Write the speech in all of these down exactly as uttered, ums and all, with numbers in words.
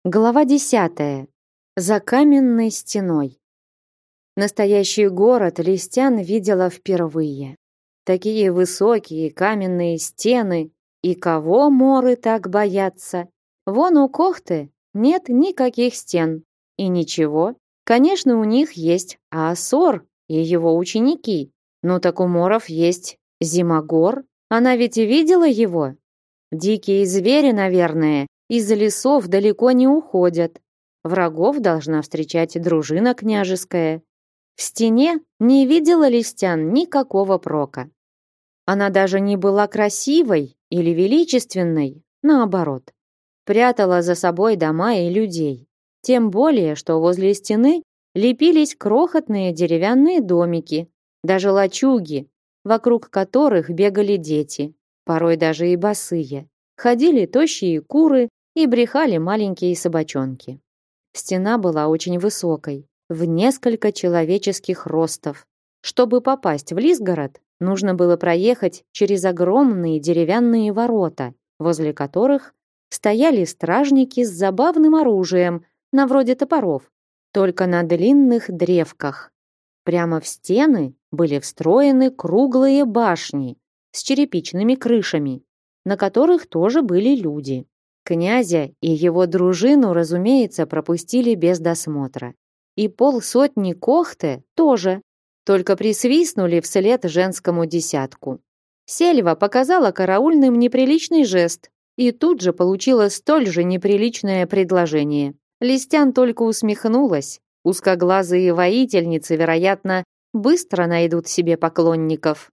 Глава десятая. За каменной стеной. Настоящий город Листян видела впервые. Такие высокие каменные стены, и кого моры так боятся? Вон у Кохты нет никаких стен. И ничего. Конечно, у них есть Аосор и его ученики. Но так у моров есть Зимогор. Она ведь и видела его. Дикие звери, наверное, из лесов далеко не уходят. Врагов должна встречать дружина княжеская. В стене не видела Листян никакого прока. Она даже не была красивой или величественной, наоборот. Прятала за собой дома и людей. Тем более, что возле стены лепились крохотные деревянные домики, даже лачуги, вокруг которых бегали дети, порой даже и босые. Ходили тощие куры и брехали маленькие собачонки. Стена была очень высокой, в несколько человеческих ростов. Чтобы попасть в Лисгород, нужно было проехать через огромные деревянные ворота, возле которых стояли стражники с забавным оружием, на вроде топоров, только на длинных древках. Прямо в стены были встроены круглые башни с черепичными крышами, на которых тоже были люди. Князя и его дружину, разумеется, пропустили без досмотра. И полсотни Кохты тоже, только присвистнули вслед женскому десятку. Сельва показала караульным неприличный жест и тут же получила столь же неприличное предложение. Листян только усмехнулась. Узкоглазые воительницы, вероятно, быстро найдут себе поклонников.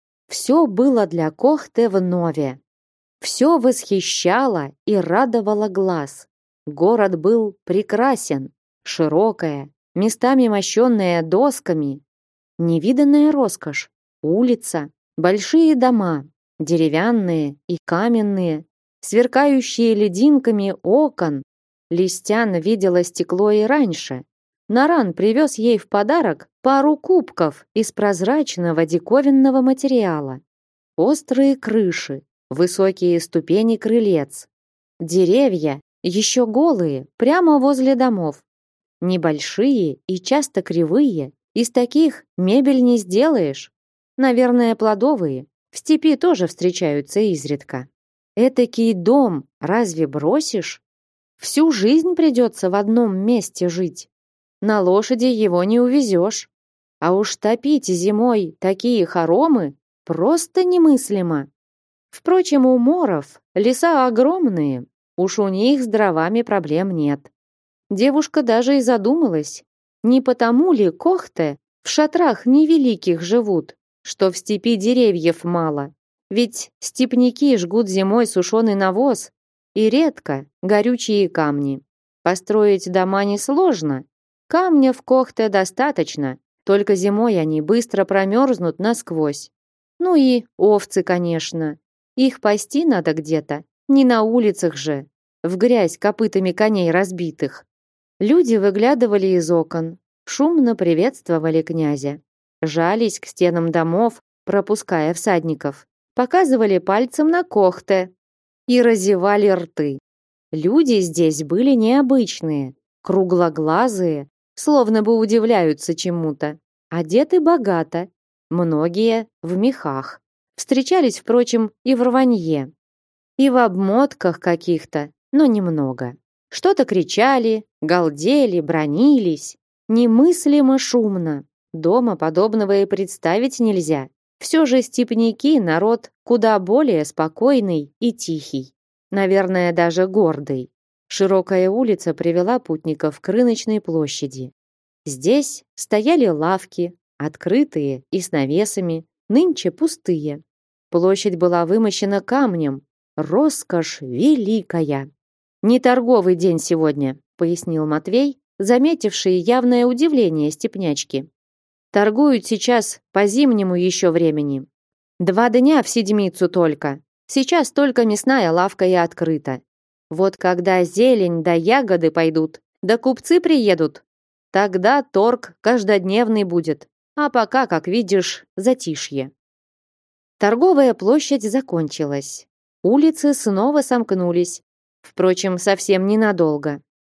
Все было для Кохты вновь. Все восхищало и радовало глаз. Город был прекрасен, широкая, местами мощенная досками. Невиданная роскошь, улица, большие дома, деревянные и каменные, сверкающие лединками окон. Листян видела стекло и раньше. Наран привез ей в подарок пару кубков из прозрачного диковинного материала. Острые крыши, высокие ступени крылец. Деревья, еще голые, прямо возле домов. Небольшие и часто кривые, из таких мебель не сделаешь. Наверное, плодовые, в степи тоже встречаются изредка. Этакий дом разве бросишь? Всю жизнь придется в одном месте жить. На лошади его не увезешь. А уж топить зимой такие хоромы просто немыслимо. Впрочем, у моров леса огромные, уж у них с дровами проблем нет. Девушка даже и задумалась, не потому ли Кохты в шатрах невеликих живут, что в степи деревьев мало. Ведь степняки жгут зимой сушеный навоз и редко горючие камни. Построить дома несложно, камня в Кохте достаточно, только зимой они быстро промерзнут насквозь. Ну и овцы, конечно. Их пасти надо где-то, не на улицах же, в грязь копытами коней разбитых. Люди выглядывали из окон, шумно приветствовали князя, жались к стенам домов, пропуская всадников, показывали пальцем на Кохте и разевали рты. Люди здесь были необычные, круглоглазые, словно бы удивляются чему-то, одеты богато, многие в мехах. Встречались, впрочем, и в рванье, и в обмотках каких-то, но немного. Что-то кричали, галдели, бранились. Немыслимо шумно. Дома подобного и представить нельзя. Все же степняки — народ куда более спокойный и тихий. Наверное, даже гордый. Широкая улица привела путников к рыночной площади. Здесь стояли лавки, открытые и с навесами, нынче пустые. Площадь была вымощена камнем. Роскошь великая. «Не торговый день сегодня», — пояснил Матвей, заметивший явное удивление степнячки. «Торгуют сейчас по зимнему еще времени. Два дня в седмицу только. Сейчас только мясная лавка и открыта. Вот когда зелень да ягоды пойдут, да купцы приедут, тогда торг каждодневный будет. А пока, как видишь, затишье». Торговая площадь закончилась. Улицы снова сомкнулись. Впрочем, совсем ненадолго.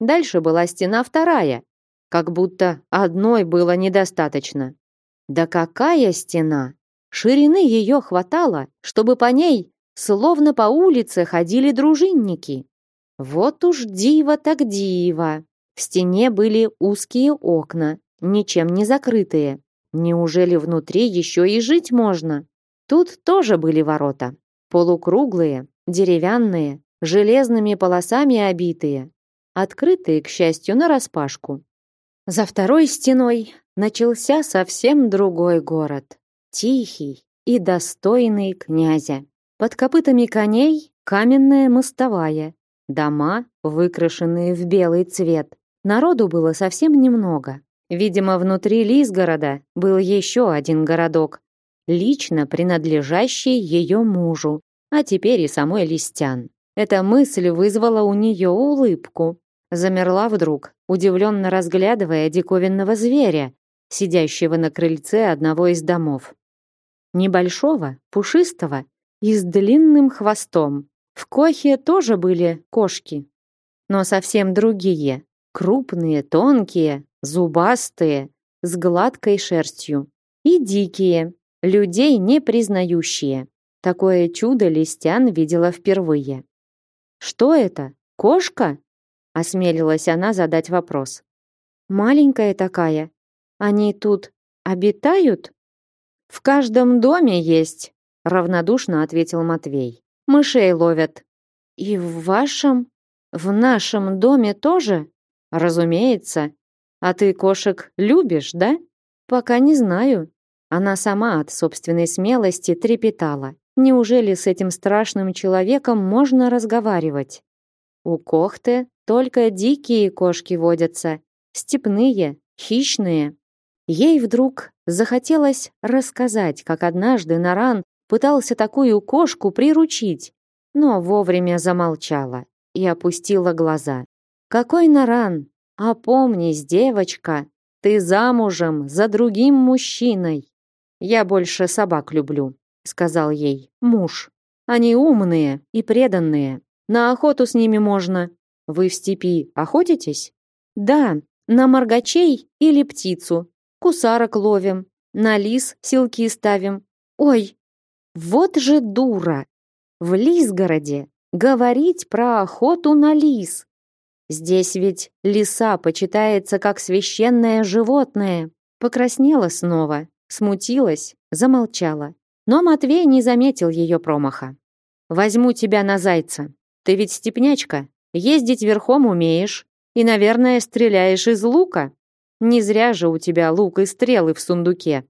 Дальше была стена вторая, как будто одной было недостаточно. Да какая стена! Ширины ее хватало, чтобы по ней, словно по улице, ходили дружинники. Вот уж диво так диво. В стене были узкие окна, ничем не закрытые. Неужели внутри еще и жить можно? Тут тоже были ворота. Полукруглые, деревянные, железными полосами обитые. Открытые, к счастью, нараспашку. За второй стеной начался совсем другой город. Тихий и достойный князя. Под копытами коней каменная мостовая. Дома, выкрашенные в белый цвет. Народу было совсем немного. Видимо, внутри Лизгорода был еще один городок, лично принадлежащий ее мужу, а теперь и самой Листян. Эта мысль вызвала у нее улыбку. Замерла вдруг, удивленно разглядывая диковинного зверя, сидящего на крыльце одного из домов. Небольшого, пушистого и с длинным хвостом. В Кохе тоже были кошки, но совсем другие. Крупные, тонкие, зубастые, с гладкой шерстью. И дикие, людей не признающие. Такое чудо Листян видела впервые. «Что это? Кошка?» — осмелилась она задать вопрос. «Маленькая такая. Они тут обитают?» «В каждом доме есть», — равнодушно ответил Матвей. «Мышей ловят». «И в вашем? В нашем доме тоже?» «Разумеется. А ты кошек любишь, да?» «Пока не знаю». Она сама от собственной смелости трепетала. Неужели с этим страшным человеком можно разговаривать? У Кохты только дикие кошки водятся, степные, хищные. Ей вдруг захотелось рассказать, как однажды Наран пытался такую кошку приручить, но вовремя замолчала и опустила глаза. «Какой Наран? Опомнись, девочка, ты замужем за другим мужчиной». «Я больше собак люблю», — сказал ей муж. «Они умные и преданные. На охоту с ними можно. Вы в степи охотитесь?» «Да, на моргачей или птицу. Кусарок ловим, на лис селки ставим. Ой, вот же дура! В Лизгороде говорить про охоту на лис. Здесь ведь лиса почитается как священное животное». Покраснела снова, смутилась, замолчала. Но Матвей не заметил ее промаха. «Возьму тебя на зайца. Ты ведь степнячка, ездить верхом умеешь и, наверное, стреляешь из лука. Не зря же у тебя лук и стрелы в сундуке».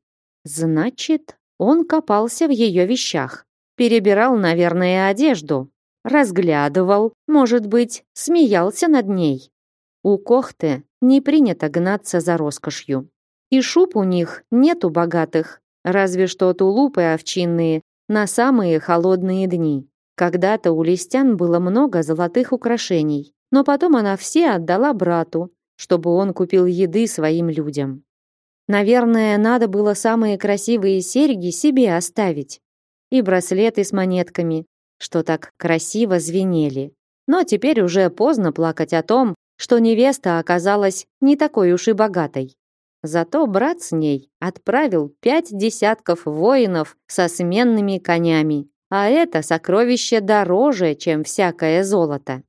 Значит, он копался в ее вещах, перебирал, наверное, одежду, разглядывал, может быть, смеялся над ней. У Кохты не принято гнаться за роскошью. И шуб у них нету богатых, разве что тулупы овчинные на самые холодные дни. Когда-то у Листян было много золотых украшений, но потом она все отдала брату, чтобы он купил еды своим людям. Наверное, надо было самые красивые серьги себе оставить. И браслеты с монетками, что так красиво звенели. Но теперь уже поздно плакать о том, что невеста оказалась не такой уж и богатой. Зато брат с ней отправил пять десятков воинов со сменными конями, а это сокровище дороже, чем всякое золото.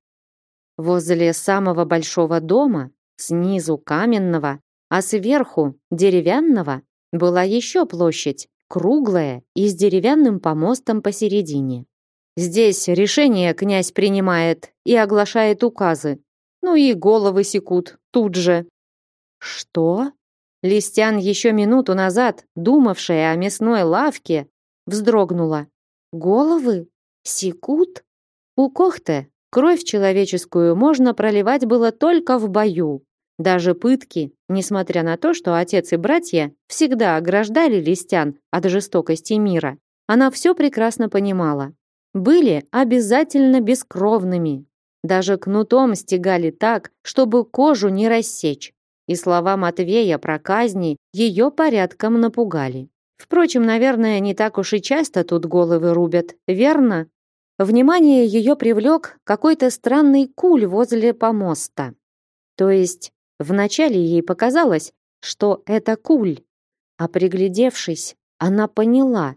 Возле самого большого дома, снизу каменного, а сверху деревянного, была еще площадь, круглая и с деревянным помостом посередине. Здесь решение князь принимает и оглашает указы. Ну и головы секут тут же. Что? Листян, еще минуту назад думавшая о мясной лавке, вздрогнула. Головы? Секут? У Кохты кровь человеческую можно проливать было только в бою. Даже пытки, несмотря на то, что отец и братья всегда ограждали Листян от жестокости мира, она все прекрасно понимала. Были обязательно бескровными. Даже кнутом стегали так, чтобы кожу не рассечь. И слова Матвея про казни ее порядком напугали. Впрочем, наверное, не так уж и часто тут головы рубят, верно? Внимание ее привлек какой-то странный куль возле помоста. То есть вначале ей показалось, что это куль, а приглядевшись, она поняла,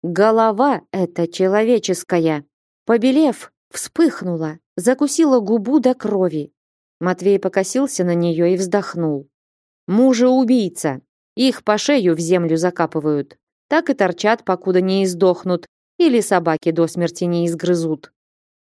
голова эта человеческая. Побелев, вспыхнула, закусила губу до крови. Матвей покосился на нее и вздохнул. Мужа-убийца. Их по шею в землю закапывают. Так и торчат, покуда не издохнут или собаки до смерти не изгрызут.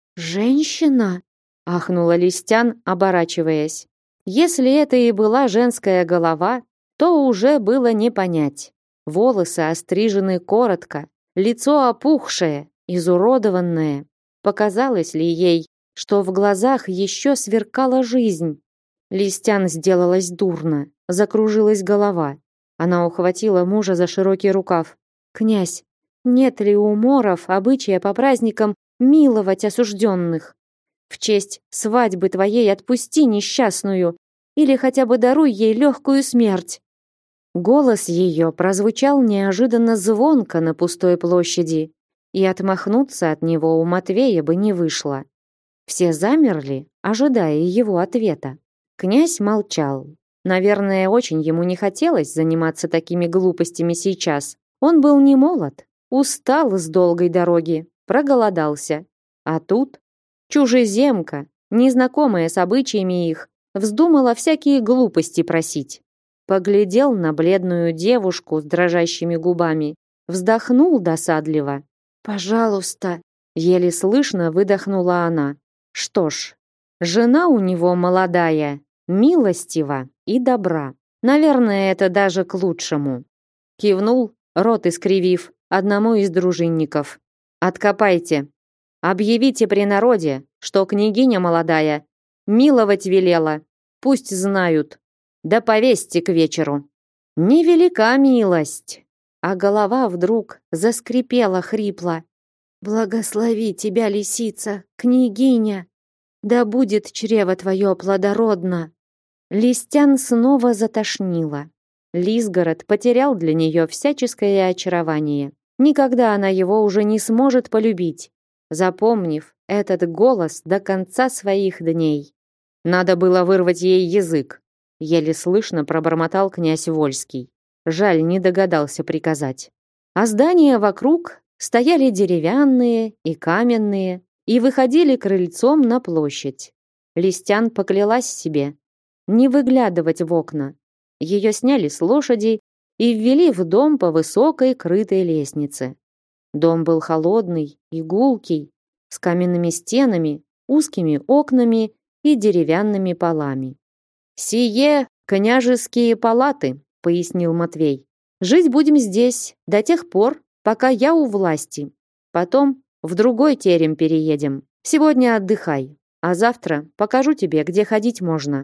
«Женщина?» — ахнула Листян, оборачиваясь. Если это и была женская голова, то уже было не понять. Волосы острижены коротко, лицо опухшее, изуродованное. Показалось ли ей, что в глазах еще сверкала жизнь? Листян сделалась дурно, закружилась голова. Она ухватила мужа за широкий рукав. «Князь, нет ли у моров обычая по праздникам миловать осужденных? В честь свадьбы твоей отпусти несчастную или хотя бы даруй ей легкую смерть». Голос ее прозвучал неожиданно звонко на пустой площади, и отмахнуться от него у Матвея бы не вышло. Все замерли, ожидая его ответа. Князь молчал. Наверное, очень ему не хотелось заниматься такими глупостями сейчас. Он был не молод, устал с долгой дороги, проголодался. А тут чужеземка, незнакомая с обычаями их, вздумала всякие глупости просить. Поглядел на бледную девушку с дрожащими губами, вздохнул досадливо. «Пожалуйста», — еле слышно выдохнула она. Что ж, жена у него молодая, милостива и добра. Наверное, это даже к лучшему. Кивнул, рот искривив, одному из дружинников. «Откопайте. Объявите при народе, что княгиня молодая миловать велела. Пусть знают. Да повесьте к вечеру». Невелика милость. А голова вдруг заскрипела хрипло. «Благослови тебя, лисица, княгиня! Да будет чрево твое плодородно!» Листян снова затошнило. Лисгород потерял для нее всяческое очарование. Никогда она его уже не сможет полюбить, запомнив этот голос до конца своих дней. Надо было вырвать ей язык. Еле слышно пробормотал князь Вольский. Жаль, не догадался приказать. А здания вокруг стояли деревянные и каменные и выходили крыльцом на площадь. Листян поклялась себе не выглядывать в окна. Ее сняли с лошади и ввели в дом по высокой крытой лестнице. Дом был холодный и гулкий, с каменными стенами, узкими окнами и деревянными полами. «Сие княжеские палаты», — пояснил Матвей. «Жить будем здесь до тех пор, пока я у власти. Потом в другой терем переедем. Сегодня отдыхай, а завтра покажу тебе, где ходить можно».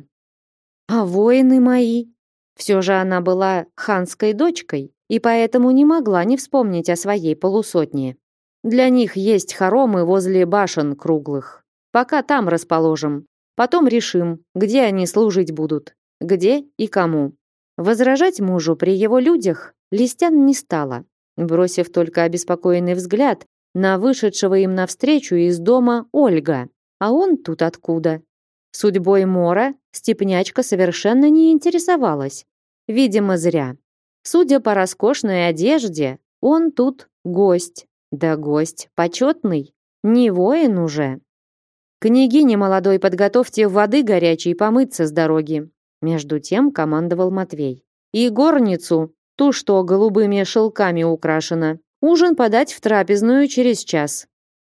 «А воины мои?» Все же она была ханской дочкой и поэтому не могла не вспомнить о своей полусотне. «Для них есть хоромы возле башен круглых. Пока там расположим. Потом решим, где они служить будут, где и кому». Возражать мужу при его людях Листян не стала, бросив только обеспокоенный взгляд на вышедшего им навстречу из дома Ольга. А он тут откуда? Судьбой Мора степнячка совершенно не интересовалась. Видимо, зря. Судя по роскошной одежде, он тут гость. Да гость почетный, не воин уже. «Княгине молодой подготовьте воды горячей помыться с дороги», между тем командовал Матвей. «И горницу, ту, что голубыми шелками украшена, ужин подать в трапезную через час».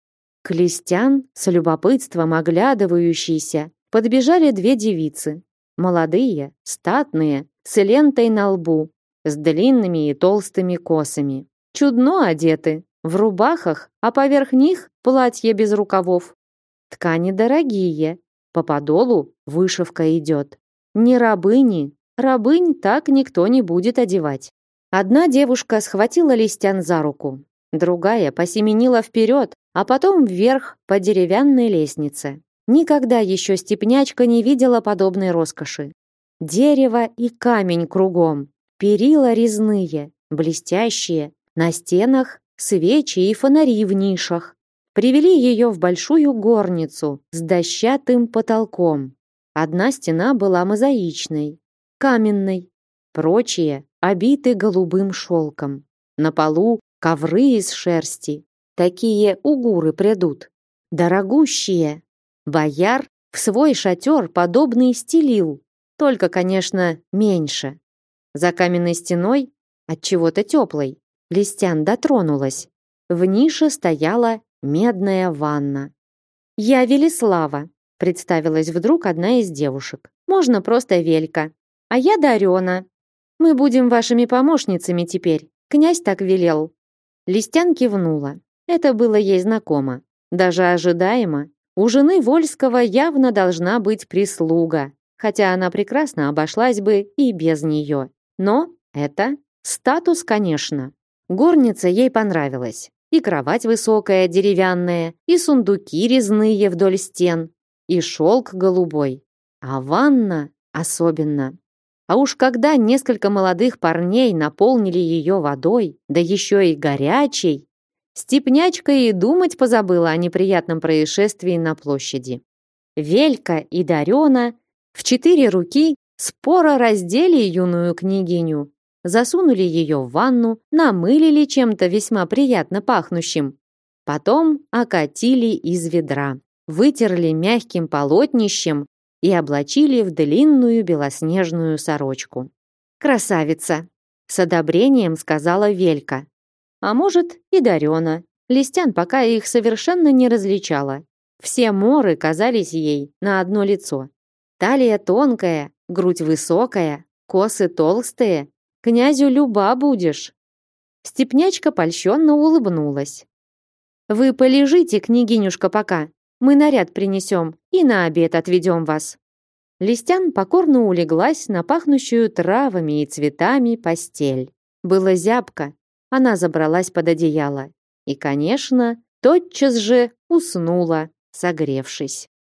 К Листян, с любопытством оглядывающиеся, подбежали две девицы. Молодые, статные, с лентой на лбу, с длинными и толстыми косами. Чудно одеты, в рубахах, а поверх них платье без рукавов. Ткани дорогие, по подолу вышивка идет. Не рабыни, рабынь так никто не будет одевать. Одна девушка схватила Листян за руку, другая посеменила вперед, а потом вверх по деревянной лестнице. Никогда еще степнячка не видела подобной роскоши. Дерево и камень кругом, перила резные, блестящие, на стенах свечи и фонари в нишах. Привели ее в большую горницу с дощатым потолком. Одна стена была мозаичной, каменной, прочие обиты голубым шелком. На полу ковры из шерсти. Такие угуры придут. Дорогущие. Бояр в свой шатер подобный стелил, только, конечно, меньше. За каменной стеной, от чего-то теплой, Листян дотронулась. В нише стояла медная ванна. «Я Велислава», — представилась вдруг одна из девушек. «Можно просто Велька. А я Дарена. Мы будем вашими помощницами теперь. Князь так велел». Листян кивнула. Это было ей знакомо. Даже ожидаемо. У жены Вольского явно должна быть прислуга, хотя она прекрасно обошлась бы и без нее. Но это статус, конечно. Горница ей понравилась. И кровать высокая, деревянная, и сундуки резные вдоль стен, и шелк голубой. А ванна особенно. А уж когда несколько молодых парней наполнили ее водой, да еще и горячей, степнячка и думать позабыла о неприятном происшествии на площади. Велька и Дарена в четыре руки споро раздели юную княгиню, засунули ее в ванну, намылили чем-то весьма приятно пахнущим. Потом окатили из ведра, вытерли мягким полотнищем и облачили в длинную белоснежную сорочку. «Красавица!» — с одобрением сказала Велька. А может, и Дарена. Листян пока их совершенно не различала. Все моры казались ей на одно лицо. Талия тонкая, грудь высокая, косы толстые. Князю люба будешь. Степнячка польщенно улыбнулась. «Вы полежите, княгинюшка, пока. Мы наряд принесем и на обед отведем вас». Листян покорно улеглась на пахнущую травами и цветами постель. Было зябко. Она забралась под одеяло и, конечно, тотчас же уснула, согревшись.